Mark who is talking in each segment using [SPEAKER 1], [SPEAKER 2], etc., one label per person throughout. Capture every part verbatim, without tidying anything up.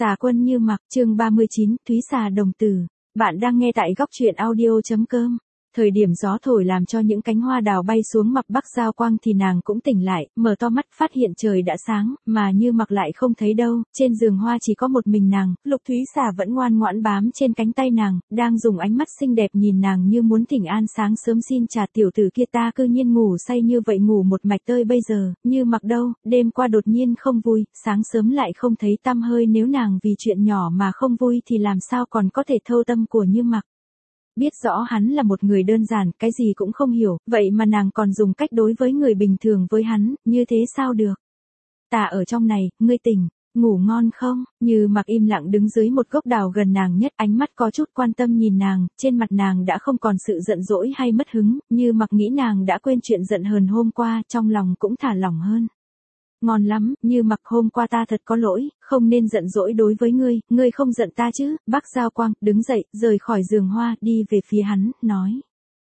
[SPEAKER 1] Xà Quân Như Mặc, chương ba mươi chín, Thúy Xà Đồng Tử. Bạn đang nghe tại góc truyện audio.com. Thời điểm gió thổi làm cho những cánh hoa đào bay xuống mặt Bắc Giao Quang thì nàng cũng tỉnh lại, mở to mắt phát hiện trời đã sáng, mà Như Mặc lại không thấy đâu, trên giường hoa chỉ có một mình nàng, Lục Thúy Xà vẫn ngoan ngoãn bám trên cánh tay nàng, đang dùng ánh mắt xinh đẹp nhìn nàng như muốn thỉnh an sáng sớm xin trà tiểu tử kia ta cư nhiên ngủ say như vậy ngủ một mạch tơi bây giờ, Như Mặc đâu, đêm qua đột nhiên không vui, sáng sớm lại không thấy tăm hơi nếu nàng vì chuyện nhỏ mà không vui thì làm sao còn có thể thâu tâm của Như Mặc. Biết rõ hắn là một người đơn giản, cái gì cũng không hiểu, vậy mà nàng còn dùng cách đối với người bình thường với hắn, như thế sao được? Ta ở trong này, ngươi tỉnh, ngủ ngon không? Như Mặc im lặng đứng dưới một gốc đào gần nàng nhất, ánh mắt có chút quan tâm nhìn nàng, trên mặt nàng đã không còn sự giận dỗi hay mất hứng, Như Mặc nghĩ nàng đã quên chuyện giận hờn hôm qua, trong lòng cũng thả lỏng hơn. Ngon lắm, Như Mặc hôm qua ta thật có lỗi, không nên giận dỗi đối với ngươi, ngươi không giận ta chứ, Bắc Giao Quang, đứng dậy, rời khỏi giường hoa, đi về phía hắn, nói.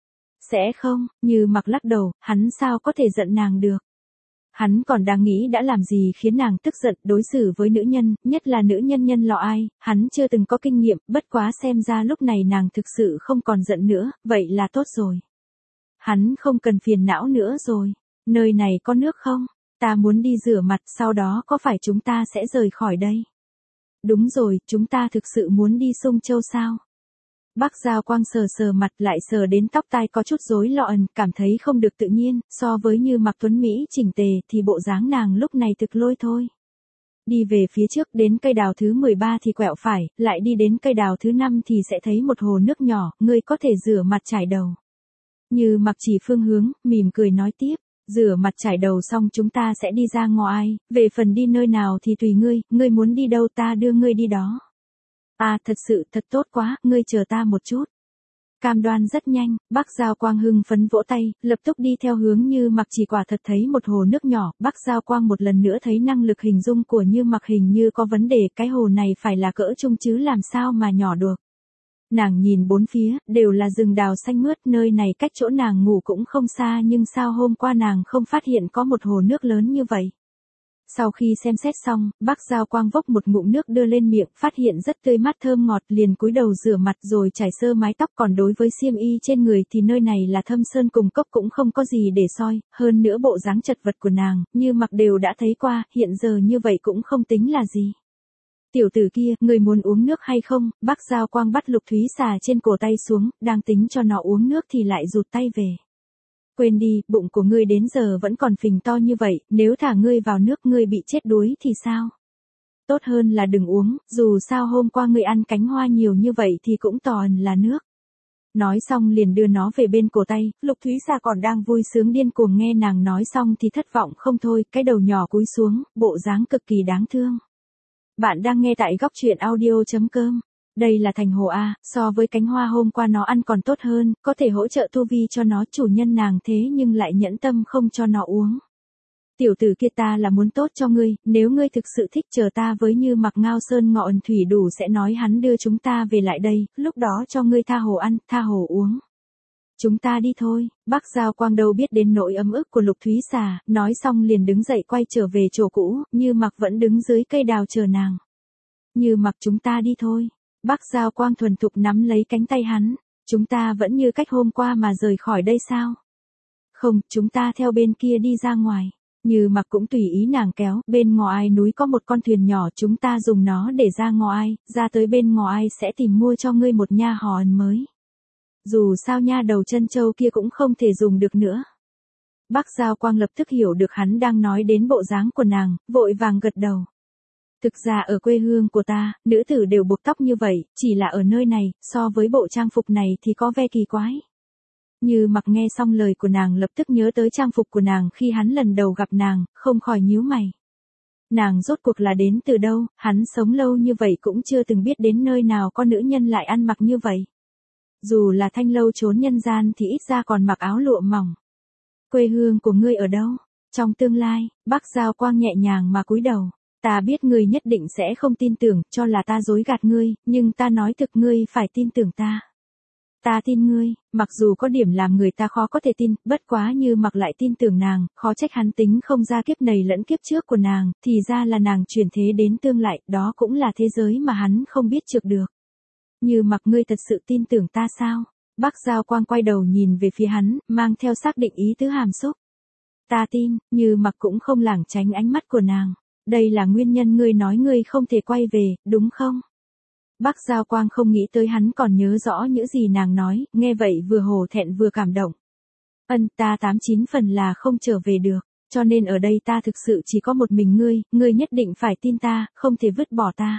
[SPEAKER 1] Sẽ không, Như Mặc lắc đầu, hắn sao có thể giận nàng được. Hắn còn đang nghĩ đã làm gì khiến nàng tức giận, đối xử với nữ nhân, nhất là nữ nhân nhân lọ ai, hắn chưa từng có kinh nghiệm, bất quá xem ra lúc này nàng thực sự không còn giận nữa, vậy là tốt rồi. Hắn không cần phiền não nữa rồi, nơi này có nước không? Ta muốn đi rửa mặt, sau đó có phải chúng ta sẽ rời khỏi đây? Đúng rồi, chúng ta thực sự muốn đi Sông Châu sao? Bắc Giao Quang sờ sờ mặt lại sờ đến tóc tai có chút rối loạn, cảm thấy không được tự nhiên, so với Như Mặc tuấn Mỹ chỉnh tề thì bộ dáng nàng lúc này thực lôi thôi. Đi về phía trước đến cây đào thứ mười ba thì quẹo phải, lại đi đến cây đào thứ năm thì sẽ thấy một hồ nước nhỏ, ngươi có thể rửa mặt chải đầu. Như Mặc chỉ phương hướng, mỉm cười nói tiếp. Rửa mặt chải đầu xong chúng ta sẽ đi ra ngoài, về phần đi nơi nào thì tùy ngươi, ngươi muốn đi đâu ta đưa ngươi đi đó. À thật sự thật tốt quá, ngươi chờ ta một chút. Cam đoan rất nhanh, Bắc Giao Quang hưng phấn vỗ tay, lập tức đi theo hướng Như Mặc chỉ quả thật thấy một hồ nước nhỏ, Bắc Giao Quang một lần nữa thấy năng lực hình dung của Như Mặc hình như có vấn đề, cái hồ này phải là cỡ trung chứ làm sao mà nhỏ được. Nàng nhìn bốn phía, đều là rừng đào xanh mướt, nơi này cách chỗ nàng ngủ cũng không xa nhưng sao hôm qua nàng không phát hiện có một hồ nước lớn như vậy. Sau khi xem xét xong, Bắc Giao Quang vốc một ngụm nước đưa lên miệng, phát hiện rất tươi mát thơm ngọt, liền cúi đầu rửa mặt rồi chải sơ mái tóc, còn đối với xiêm y trên người thì nơi này là thâm sơn cùng cốc cũng không có gì để soi, hơn nữa bộ dáng chật vật của nàng, Như Mặc đều đã thấy qua, hiện giờ như vậy cũng không tính là gì. Tiểu tử kia, người muốn uống nước hay không? Bắc Giao Quang bắt Lục Thúy Xà trên cổ tay xuống, đang tính cho nó uống nước thì lại rụt tay về. Quên đi, bụng của ngươi đến giờ vẫn còn phình to như vậy, nếu thả ngươi vào nước ngươi bị chết đuối thì sao? Tốt hơn là đừng uống, dù sao hôm qua ngươi ăn cánh hoa nhiều như vậy thì cũng toàn là nước. Nói xong liền đưa nó về bên cổ tay, Lục Thúy Xà còn đang vui sướng điên cuồng nghe nàng nói xong thì thất vọng không thôi, cái đầu nhỏ cúi xuống, bộ dáng cực kỳ đáng thương. Bạn đang nghe tại góc truyện audio.com. Đây là thành hồ A, so với cánh hoa hôm qua nó ăn còn tốt hơn, có thể hỗ trợ tu vi cho nó, chủ nhân nàng thế nhưng lại nhẫn tâm không cho nó uống. Tiểu tử kia ta là muốn tốt cho ngươi, nếu ngươi thực sự thích chờ ta với Như Mặc Ngao Sơn Ngọ Ẩn Thủy đủ sẽ nói hắn đưa chúng ta về lại đây, lúc đó cho ngươi tha hồ ăn, tha hồ uống. Chúng ta đi thôi, Bắc Giao Quang đâu biết đến nỗi ấm ức của Lục Thúy Xà, nói xong liền đứng dậy quay trở về chỗ cũ, Như Mặc vẫn đứng dưới cây đào chờ nàng. Như Mặc chúng ta đi thôi, Bắc Giao Quang thuần thục nắm lấy cánh tay hắn, chúng ta vẫn như cách hôm qua mà rời khỏi đây sao? Không, chúng ta theo bên kia đi ra ngoài. Như Mặc cũng tùy ý nàng kéo, bên ngoài núi có một con thuyền nhỏ chúng ta dùng nó để ra ngoài, ra tới bên ngoài sẽ tìm mua cho ngươi một nha hòn mới. Dù sao nha đầu chân châu kia cũng không thể dùng được nữa. Bắc Giao Quang lập tức hiểu được hắn đang nói đến bộ dáng của nàng, vội vàng gật đầu. Thực ra ở quê hương của ta, nữ tử đều buộc tóc như vậy, chỉ là ở nơi này, so với bộ trang phục này thì có vẻ kỳ quái. Như Mặc nghe xong lời của nàng lập tức nhớ tới trang phục của nàng khi hắn lần đầu gặp nàng, không khỏi nhíu mày. Nàng rốt cuộc là đến từ đâu, hắn sống lâu như vậy cũng chưa từng biết đến nơi nào có nữ nhân lại ăn mặc như vậy. Dù là thanh lâu trốn nhân gian thì ít ra còn mặc áo lụa mỏng. Quê hương của ngươi ở đâu? Trong tương lai, Bắc Giao Quang nhẹ nhàng mà cúi đầu. Ta biết ngươi nhất định sẽ không tin tưởng, cho là ta dối gạt ngươi, nhưng ta nói thực ngươi phải tin tưởng ta. Ta tin ngươi, mặc dù có điểm làm người ta khó có thể tin, bất quá Như Mặc lại tin tưởng nàng, khó trách hắn tính không ra kiếp này lẫn kiếp trước của nàng, thì ra là nàng chuyển thế đến tương lại, đó cũng là thế giới mà hắn không biết trước được. Như Mặc, ngươi thật sự tin tưởng ta sao? Bắc Giao Quang quay đầu nhìn về phía hắn, mang theo xác định ý tứ hàm xúc. Ta tin. Như Mặc cũng không lảng tránh ánh mắt của nàng. Đây là nguyên nhân ngươi nói ngươi không thể quay về, đúng không? Bắc Giao Quang không nghĩ tới hắn còn nhớ rõ những gì nàng nói, nghe vậy vừa hổ thẹn vừa cảm động. Ân, ta tám chín phần là không trở về được, cho nên ở đây ta thực sự chỉ có một mình ngươi, ngươi nhất định phải tin ta, không thể vứt bỏ ta.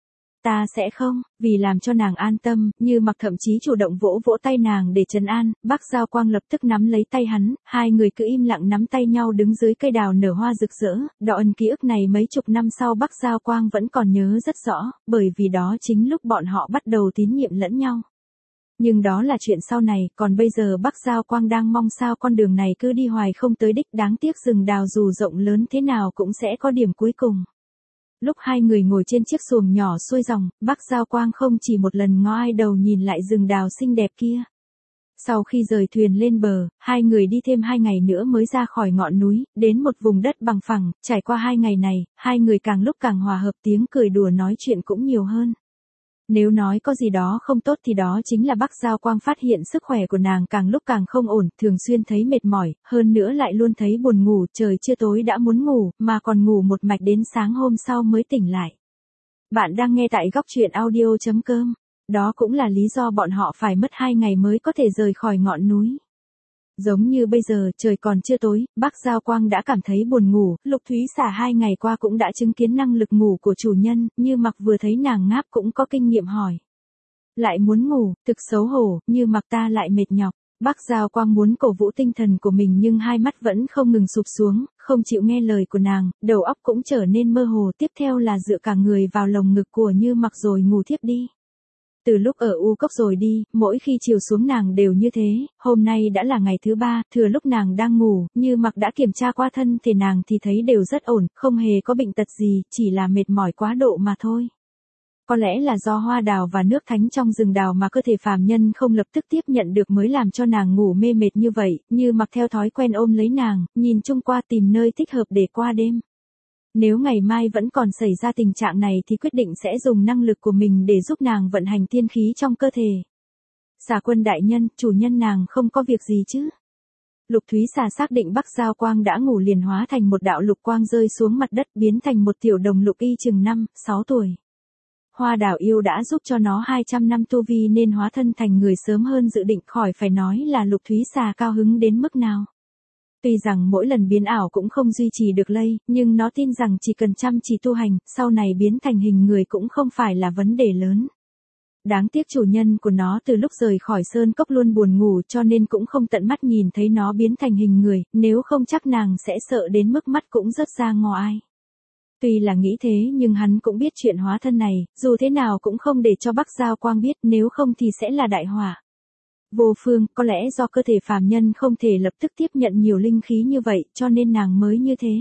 [SPEAKER 1] Ta sẽ không. Vì làm cho nàng an tâm, Như Mặc thậm chí chủ động vỗ vỗ tay nàng để trấn an, Bắc Giao Quang lập tức nắm lấy tay hắn, hai người cứ im lặng nắm tay nhau đứng dưới cây đào nở hoa rực rỡ, đoạn ký ức này mấy chục năm sau Bắc Giao Quang vẫn còn nhớ rất rõ, bởi vì đó chính lúc bọn họ bắt đầu tín nhiệm lẫn nhau. Nhưng đó là chuyện sau này, còn bây giờ Bắc Giao Quang đang mong sao con đường này cứ đi hoài không tới đích, đáng tiếc rừng đào dù rộng lớn thế nào cũng sẽ có điểm cuối cùng. Lúc hai người ngồi trên chiếc xuồng nhỏ xuôi dòng, Bắc Giao Quang không chỉ một lần ngó ai đầu nhìn lại rừng đào xinh đẹp kia. Sau khi rời thuyền lên bờ, hai người đi thêm hai ngày nữa mới ra khỏi ngọn núi, đến một vùng đất bằng phẳng, trải qua hai ngày này, hai người càng lúc càng hòa hợp, tiếng cười đùa nói chuyện cũng nhiều hơn. Nếu nói có gì đó không tốt thì đó chính là Bắc Giao Quang phát hiện sức khỏe của nàng càng lúc càng không ổn, thường xuyên thấy mệt mỏi, hơn nữa lại luôn thấy buồn ngủ, trời chưa tối đã muốn ngủ, mà còn ngủ một mạch đến sáng hôm sau mới tỉnh lại. Bạn đang nghe tại góc truyện audio chấm com. Đó cũng là lý do bọn họ phải mất hai ngày mới có thể rời khỏi ngọn núi. Giống như bây giờ, trời còn chưa tối, Bắc Giao Quang đã cảm thấy buồn ngủ, Lục Thúy Xà hai ngày qua cũng đã chứng kiến năng lực ngủ của chủ nhân, Như Mặc vừa thấy nàng ngáp cũng có kinh nghiệm hỏi. Lại muốn ngủ, thực xấu hổ, Như Mặc ta lại mệt nhọc. Bắc Giao Quang muốn cổ vũ tinh thần của mình nhưng hai mắt vẫn không ngừng sụp xuống, không chịu nghe lời của nàng, đầu óc cũng trở nên mơ hồ, tiếp theo là dựa cả người vào lồng ngực của Như Mặc rồi ngủ thiếp đi. Từ lúc ở U Cốc rồi đi, mỗi khi chiều xuống nàng đều như thế, hôm nay đã là ngày thứ ba, thừa lúc nàng đang ngủ, Như Mặc đã kiểm tra qua thân thể nàng thì thấy đều rất ổn, không hề có bệnh tật gì, chỉ là mệt mỏi quá độ mà thôi. Có lẽ là do hoa đào và nước thánh trong rừng đào mà cơ thể phàm nhân không lập tức tiếp nhận được mới làm cho nàng ngủ mê mệt như vậy, Như Mặc theo thói quen ôm lấy nàng, nhìn chung qua tìm nơi thích hợp để qua đêm. Nếu ngày mai vẫn còn xảy ra tình trạng này thì quyết định sẽ dùng năng lực của mình để giúp nàng vận hành tiên khí trong cơ thể. Xà Quân đại nhân, chủ nhân nàng không có việc gì chứ? Lục Thúy Xà xác định Bắc Giao Quang đã ngủ liền hóa thành một đạo lục quang rơi xuống mặt đất biến thành một tiểu đồng lục y chừng năm, sáu tuổi. Hoa đào yêu đã giúp cho nó hai trăm năm tu vi nên hóa thân thành người sớm hơn dự định, khỏi phải nói là Lục Thúy Xà cao hứng đến mức nào. Tuy rằng mỗi lần biến ảo cũng không duy trì được lây, nhưng nó tin rằng chỉ cần chăm chỉ tu hành, sau này biến thành hình người cũng không phải là vấn đề lớn. Đáng tiếc chủ nhân của nó từ lúc rời khỏi sơn cốc luôn buồn ngủ cho nên cũng không tận mắt nhìn thấy nó biến thành hình người, nếu không chắc nàng sẽ sợ đến mức mắt cũng rớt ra ngò ai. Tuy là nghĩ thế nhưng hắn cũng biết chuyện hóa thân này, dù thế nào cũng không để cho Bắc Giao Quang biết, nếu không thì sẽ là đại họa. Vô Phương, có lẽ do cơ thể phàm nhân không thể lập tức tiếp nhận nhiều linh khí như vậy, cho nên nàng mới như thế.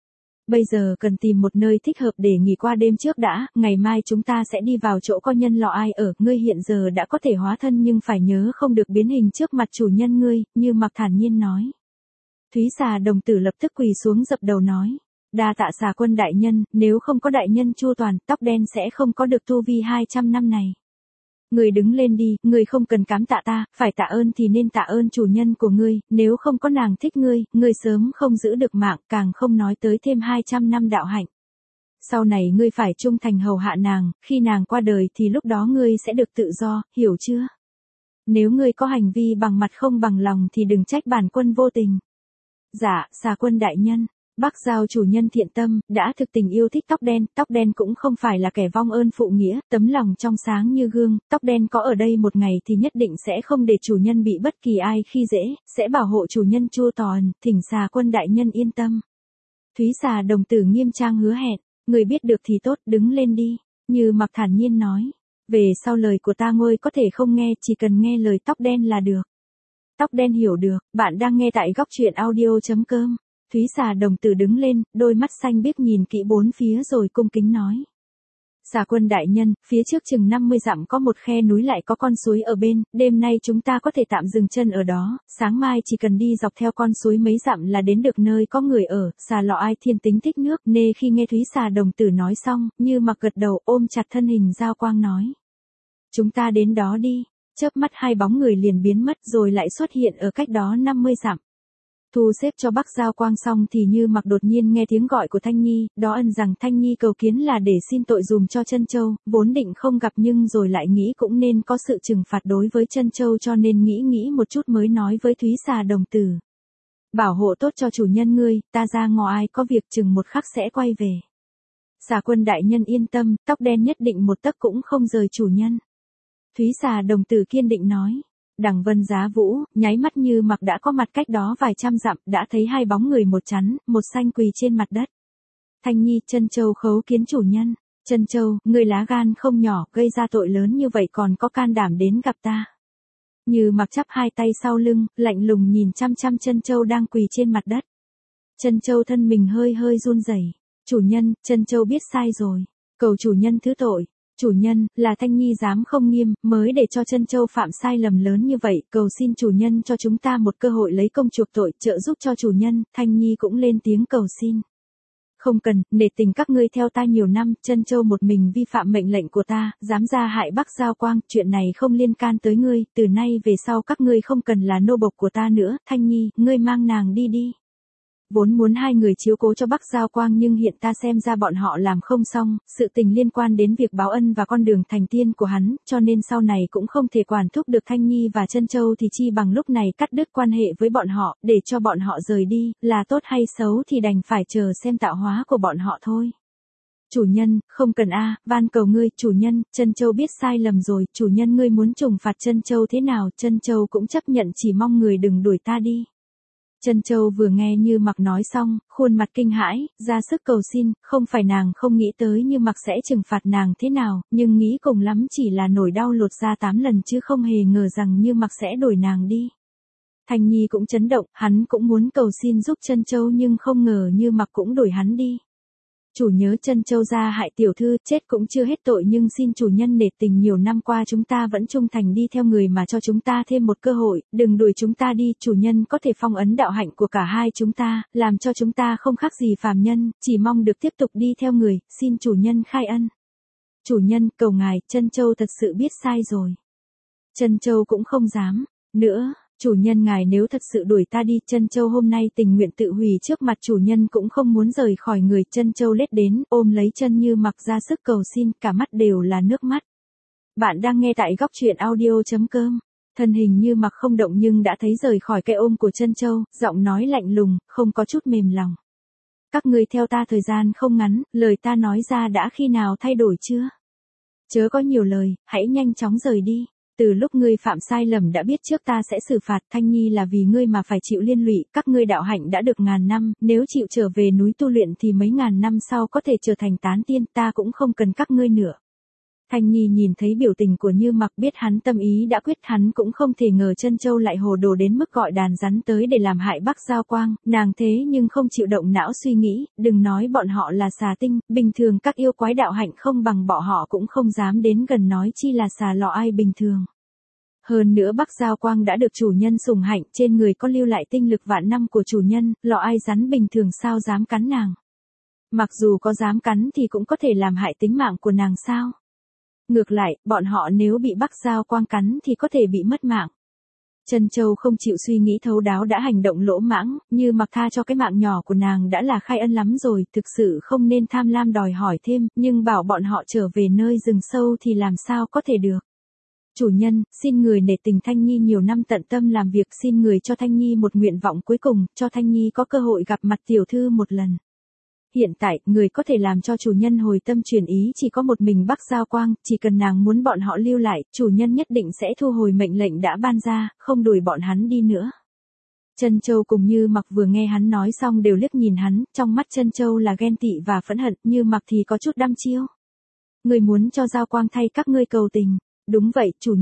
[SPEAKER 1] Bây giờ cần tìm một nơi thích hợp để nghỉ qua đêm trước đã, ngày mai chúng ta sẽ đi vào chỗ có nhân lọ ai ở, ngươi hiện giờ đã có thể hóa thân nhưng phải nhớ không được biến hình trước mặt chủ nhân ngươi, Như Mặc thản nhiên nói. Thúy Xà đồng tử lập tức quỳ xuống dập đầu nói. Đa tạ Xà Quân đại nhân, nếu không có đại nhân chu toàn, tóc đen sẽ không có được tu vi hai trăm năm này. Người đứng lên đi, người không cần cám tạ ta, phải tạ ơn thì nên tạ ơn chủ nhân của ngươi, nếu không có nàng thích ngươi, ngươi sớm không giữ được mạng, càng không nói tới thêm hai trăm năm đạo hạnh. Sau này ngươi phải trung thành hầu hạ nàng, khi nàng qua đời thì lúc đó ngươi sẽ được tự do, hiểu chưa? Nếu ngươi có hành vi bằng mặt không bằng lòng thì đừng trách bản quân vô tình. Dạ, Xà Quân đại nhân. Bắc Giao chủ nhân thiện tâm, đã thực tình yêu thích tóc đen, tóc đen cũng không phải là kẻ vong ơn phụ nghĩa, tấm lòng trong sáng như gương, tóc đen có ở đây một ngày thì nhất định sẽ không để chủ nhân bị bất kỳ ai khi dễ, sẽ bảo hộ chủ nhân chu toàn, thỉnh Xà Quân đại nhân yên tâm. Thúy Xà đồng tử nghiêm trang hứa hẹn, người biết được thì tốt, đứng lên đi, Như Mặc thản nhiên nói, về sau lời của ta ngôi có thể không nghe, chỉ cần nghe lời tóc đen là được. Tóc đen hiểu được, bạn đang nghe tại góc truyện audio chấm com. Thúy Xà đồng tử đứng lên, đôi mắt xanh biếc nhìn kỹ bốn phía rồi cung kính nói. Xà Quân đại nhân, phía trước chừng năm mươi dặm có một khe núi lại có con suối ở bên, đêm nay chúng ta có thể tạm dừng chân ở đó, sáng mai chỉ cần đi dọc theo con suối mấy dặm là đến được nơi có người ở. Xà Lọ Ai thiên tính thích nước, nê khi nghe Thúy Xà đồng tử nói xong, Như Mặc gật đầu ôm chặt thân hình Giao Quang nói. Chúng ta đến đó đi, chớp mắt hai bóng người liền biến mất rồi lại xuất hiện ở cách đó năm mươi dặm. Thu xếp cho Bắc Giao Quang xong thì Như Mặc đột nhiên nghe tiếng gọi của Thanh Nhi, đó ân rằng Thanh Nhi cầu kiến là để xin tội dùm cho Trân Châu, vốn định không gặp nhưng rồi lại nghĩ cũng nên có sự trừng phạt đối với Trân Châu cho nên nghĩ nghĩ một chút mới nói với Thúy Xà đồng tử. Bảo hộ tốt cho chủ nhân ngươi, ta ra ngoài có việc chừng một khắc sẽ quay về. Xà Quân đại nhân yên tâm, tóc đen nhất định một tấc cũng không rời chủ nhân. Thúy Xà đồng tử kiên định nói. Đằng Vân Giá Vũ, nháy mắt Như Mặc đã có mặt cách đó vài trăm dặm, đã thấy hai bóng người một trắng, một xanh quỳ trên mặt đất. Thanh Nhi, Trân Châu khấu kiến chủ nhân. Trân Châu, người lá gan không nhỏ, gây ra tội lớn như vậy còn có can đảm đến gặp ta. Như Mặc chắp hai tay sau lưng, lạnh lùng nhìn chăm chăm Trân Châu đang quỳ trên mặt đất. Trân Châu thân mình hơi hơi run rẩy. Chủ nhân, Trân Châu biết sai rồi. Cầu chủ nhân thứ tội. Chủ nhân, là Thanh Nhi dám không nghiêm, mới để cho Trân Châu phạm sai lầm lớn như vậy, cầu xin chủ nhân cho chúng ta một cơ hội lấy công chuộc tội, trợ giúp cho chủ nhân. Thanh Nhi cũng lên tiếng cầu xin. Không cần, nể tình các ngươi theo ta nhiều năm, Trân Châu một mình vi phạm mệnh lệnh của ta, dám ra hại Bắc Giao Quang, chuyện này không liên can tới ngươi, từ nay về sau các ngươi không cần là nô bộc của ta nữa. Thanh Nhi, ngươi mang nàng đi đi. Vốn muốn hai người chiếu cố cho Bắc Giao Quang nhưng hiện ta xem ra bọn họ làm không xong, sự tình liên quan đến việc báo ân và con đường thành tiên của hắn, cho nên sau này cũng không thể quản thúc được Thanh Nhi và Trân Châu thì chi bằng lúc này cắt đứt quan hệ với bọn họ, để cho bọn họ rời đi, là tốt hay xấu thì đành phải chờ xem tạo hóa của bọn họ thôi. Chủ nhân, không cần a, van cầu ngươi, chủ nhân, Trân Châu biết sai lầm rồi, chủ nhân ngươi muốn trừng phạt Trân Châu thế nào, Trân Châu cũng chấp nhận, chỉ mong người đừng đuổi ta đi. Trân Châu vừa nghe Như Mặc nói xong, khuôn mặt kinh hãi, ra sức cầu xin, không phải nàng không nghĩ tới Như Mặc sẽ trừng phạt nàng thế nào, nhưng nghĩ cùng lắm chỉ là nổi đau lột ra tám lần chứ không hề ngờ rằng Như Mặc sẽ đuổi nàng đi. Thanh Nhi cũng chấn động, hắn cũng muốn cầu xin giúp Trân Châu nhưng không ngờ Như Mặc cũng đuổi hắn đi. Chủ nhớ Trân Châu ra hại tiểu thư, chết cũng chưa hết tội nhưng xin chủ nhân nể tình nhiều năm qua chúng ta vẫn trung thành đi theo người mà cho chúng ta thêm một cơ hội, đừng đuổi chúng ta đi, chủ nhân có thể phong ấn đạo hạnh của cả hai chúng ta, làm cho chúng ta không khác gì phàm nhân, chỉ mong được tiếp tục đi theo người, xin chủ nhân khai ân. Chủ nhân, cầu ngài, Trân Châu thật sự biết sai rồi. Trân Châu cũng không dám nữa. Chủ nhân ngài nếu thật sự đuổi ta đi, Trân Châu hôm nay tình nguyện tự hủy trước mặt chủ nhân cũng không muốn rời khỏi người. Trân Châu lết đến, ôm lấy chân Như Mặc ra sức cầu xin, cả mắt đều là nước mắt. Bạn đang nghe tại góc truyện audio chấm com. Thân hình Như Mặc không động nhưng đã thấy rời khỏi cái ôm của Trân Châu, giọng nói lạnh lùng, không có chút mềm lòng. Các ngươi theo ta thời gian không ngắn, lời ta nói ra đã khi nào thay đổi chưa? Chớ có nhiều lời, hãy nhanh chóng rời đi. Từ lúc ngươi phạm sai lầm đã biết trước ta sẽ xử phạt, Thanh Nhi là vì ngươi mà phải chịu liên lụy, các ngươi đạo hạnh đã được ngàn năm, nếu chịu trở về núi tu luyện thì mấy ngàn năm sau có thể trở thành tán tiên, ta cũng không cần các ngươi nữa. Thanh Nhi nhìn thấy biểu tình của Như Mặc biết hắn tâm ý đã quyết, hắn cũng không thể ngờ Trân Châu lại hồ đồ đến mức gọi đàn rắn tới để làm hại Bắc Giao Quang, nàng thế nhưng không chịu động não suy nghĩ, đừng nói bọn họ là xà tinh, bình thường các yêu quái đạo hạnh không bằng bọn họ cũng không dám đến gần nói chi là Xà Lọ Ai bình thường. Hơn nữa Bắc Giao Quang đã được chủ nhân sủng hạnh, trên người có lưu lại tinh lực vạn năm của chủ nhân, Lọ Ai rắn bình thường sao dám cắn nàng. Mặc dù có dám cắn thì cũng có thể làm hại tính mạng của nàng sao. Ngược lại, bọn họ nếu bị Bắc Giao Quang cắn thì có thể bị mất mạng. Trân Châu không chịu suy nghĩ thấu đáo đã hành động lỗ mãng, Như Mặc tha cho cái mạng nhỏ của nàng đã là khai ân lắm rồi, thực sự không nên tham lam đòi hỏi thêm, nhưng bảo bọn họ trở về nơi rừng sâu thì làm sao có thể được. Chủ nhân, xin người nể tình Thanh Nhi nhiều năm tận tâm làm việc, xin người cho Thanh Nhi một nguyện vọng cuối cùng, cho Thanh Nhi có cơ hội gặp mặt tiểu thư một lần. Hiện tại, người có thể làm cho chủ nhân hồi tâm chuyển ý chỉ có một mình Bắc Giao Quang, chỉ cần nàng muốn bọn họ lưu lại, chủ nhân nhất định sẽ thu hồi mệnh lệnh đã ban ra, không đuổi bọn hắn đi nữa. Trân Châu cùng Như Mặc vừa nghe hắn nói xong đều liếc nhìn hắn, trong mắt Trân Châu là ghen tị và phẫn hận, Như Mặc thì có chút đăm chiêu. Người muốn cho Giao Quang thay các ngươi cầu tình. Đúng vậy, chủ nhân.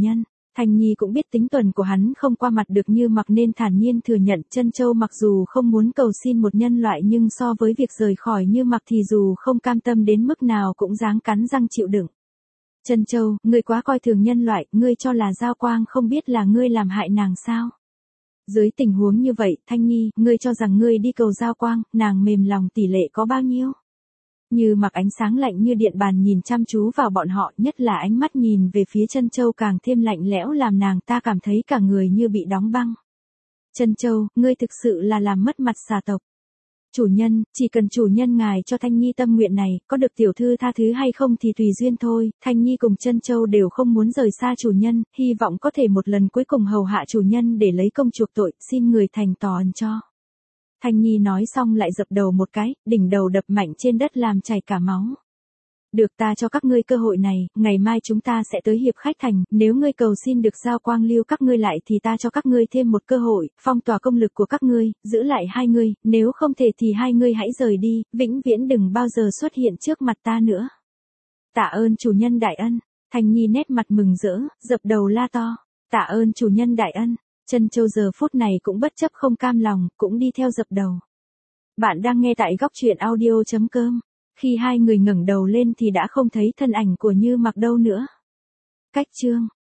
[SPEAKER 1] Thanh Nhi cũng biết tính tuần của hắn không qua mặt được Như Mặc nên thản nhiên thừa nhận Trân Châu mặc dù không muốn cầu xin một nhân loại nhưng so với việc rời khỏi Như Mặc thì dù không cam tâm đến mức nào cũng dáng cắn răng chịu đựng. Trân Châu, ngươi quá coi thường nhân loại, ngươi cho là Giao Quang không biết là ngươi làm hại nàng sao? Dưới tình huống như vậy, Thanh Nhi, ngươi cho rằng ngươi đi cầu Giao Quang, nàng mềm lòng tỷ lệ có bao nhiêu? Như Mặc ánh sáng lạnh như điện bàn nhìn chăm chú vào bọn họ, nhất là ánh mắt nhìn về phía Trân Châu càng thêm lạnh lẽo làm nàng ta cảm thấy cả người như bị đóng băng. Trân Châu, ngươi thực sự là làm mất mặt xà tộc. Chủ nhân, chỉ cần chủ nhân ngài cho Thanh Nhi tâm nguyện này, có được tiểu thư tha thứ hay không thì tùy duyên thôi, Thanh Nhi cùng Trân Châu đều không muốn rời xa chủ nhân, hy vọng có thể một lần cuối cùng hầu hạ chủ nhân để lấy công chuộc tội, xin người thành tỏ ẩn cho. Thanh Nhi nói xong lại dập đầu một cái, đỉnh đầu đập mạnh trên đất làm chảy cả máu. Được, ta cho các ngươi cơ hội này, ngày mai chúng ta sẽ tới hiệp khách thành, nếu ngươi cầu xin được Giao Quang lưu các ngươi lại thì ta cho các ngươi thêm một cơ hội, phong tỏa công lực của các ngươi, giữ lại hai ngươi, nếu không thể thì hai ngươi hãy rời đi, vĩnh viễn đừng bao giờ xuất hiện trước mặt ta nữa. Tạ ơn chủ nhân đại ân. Thanh Nhi nét mặt mừng rỡ, dập đầu la to. Tạ ơn chủ nhân đại ân. Trân Châu giờ phút này cũng bất chấp không cam lòng, cũng đi theo dập đầu. Bạn đang nghe tại góc truyện audio chấm com. Khi hai người ngẩng đầu lên thì đã không thấy thân ảnh của Như Mặc đâu nữa. Cách chương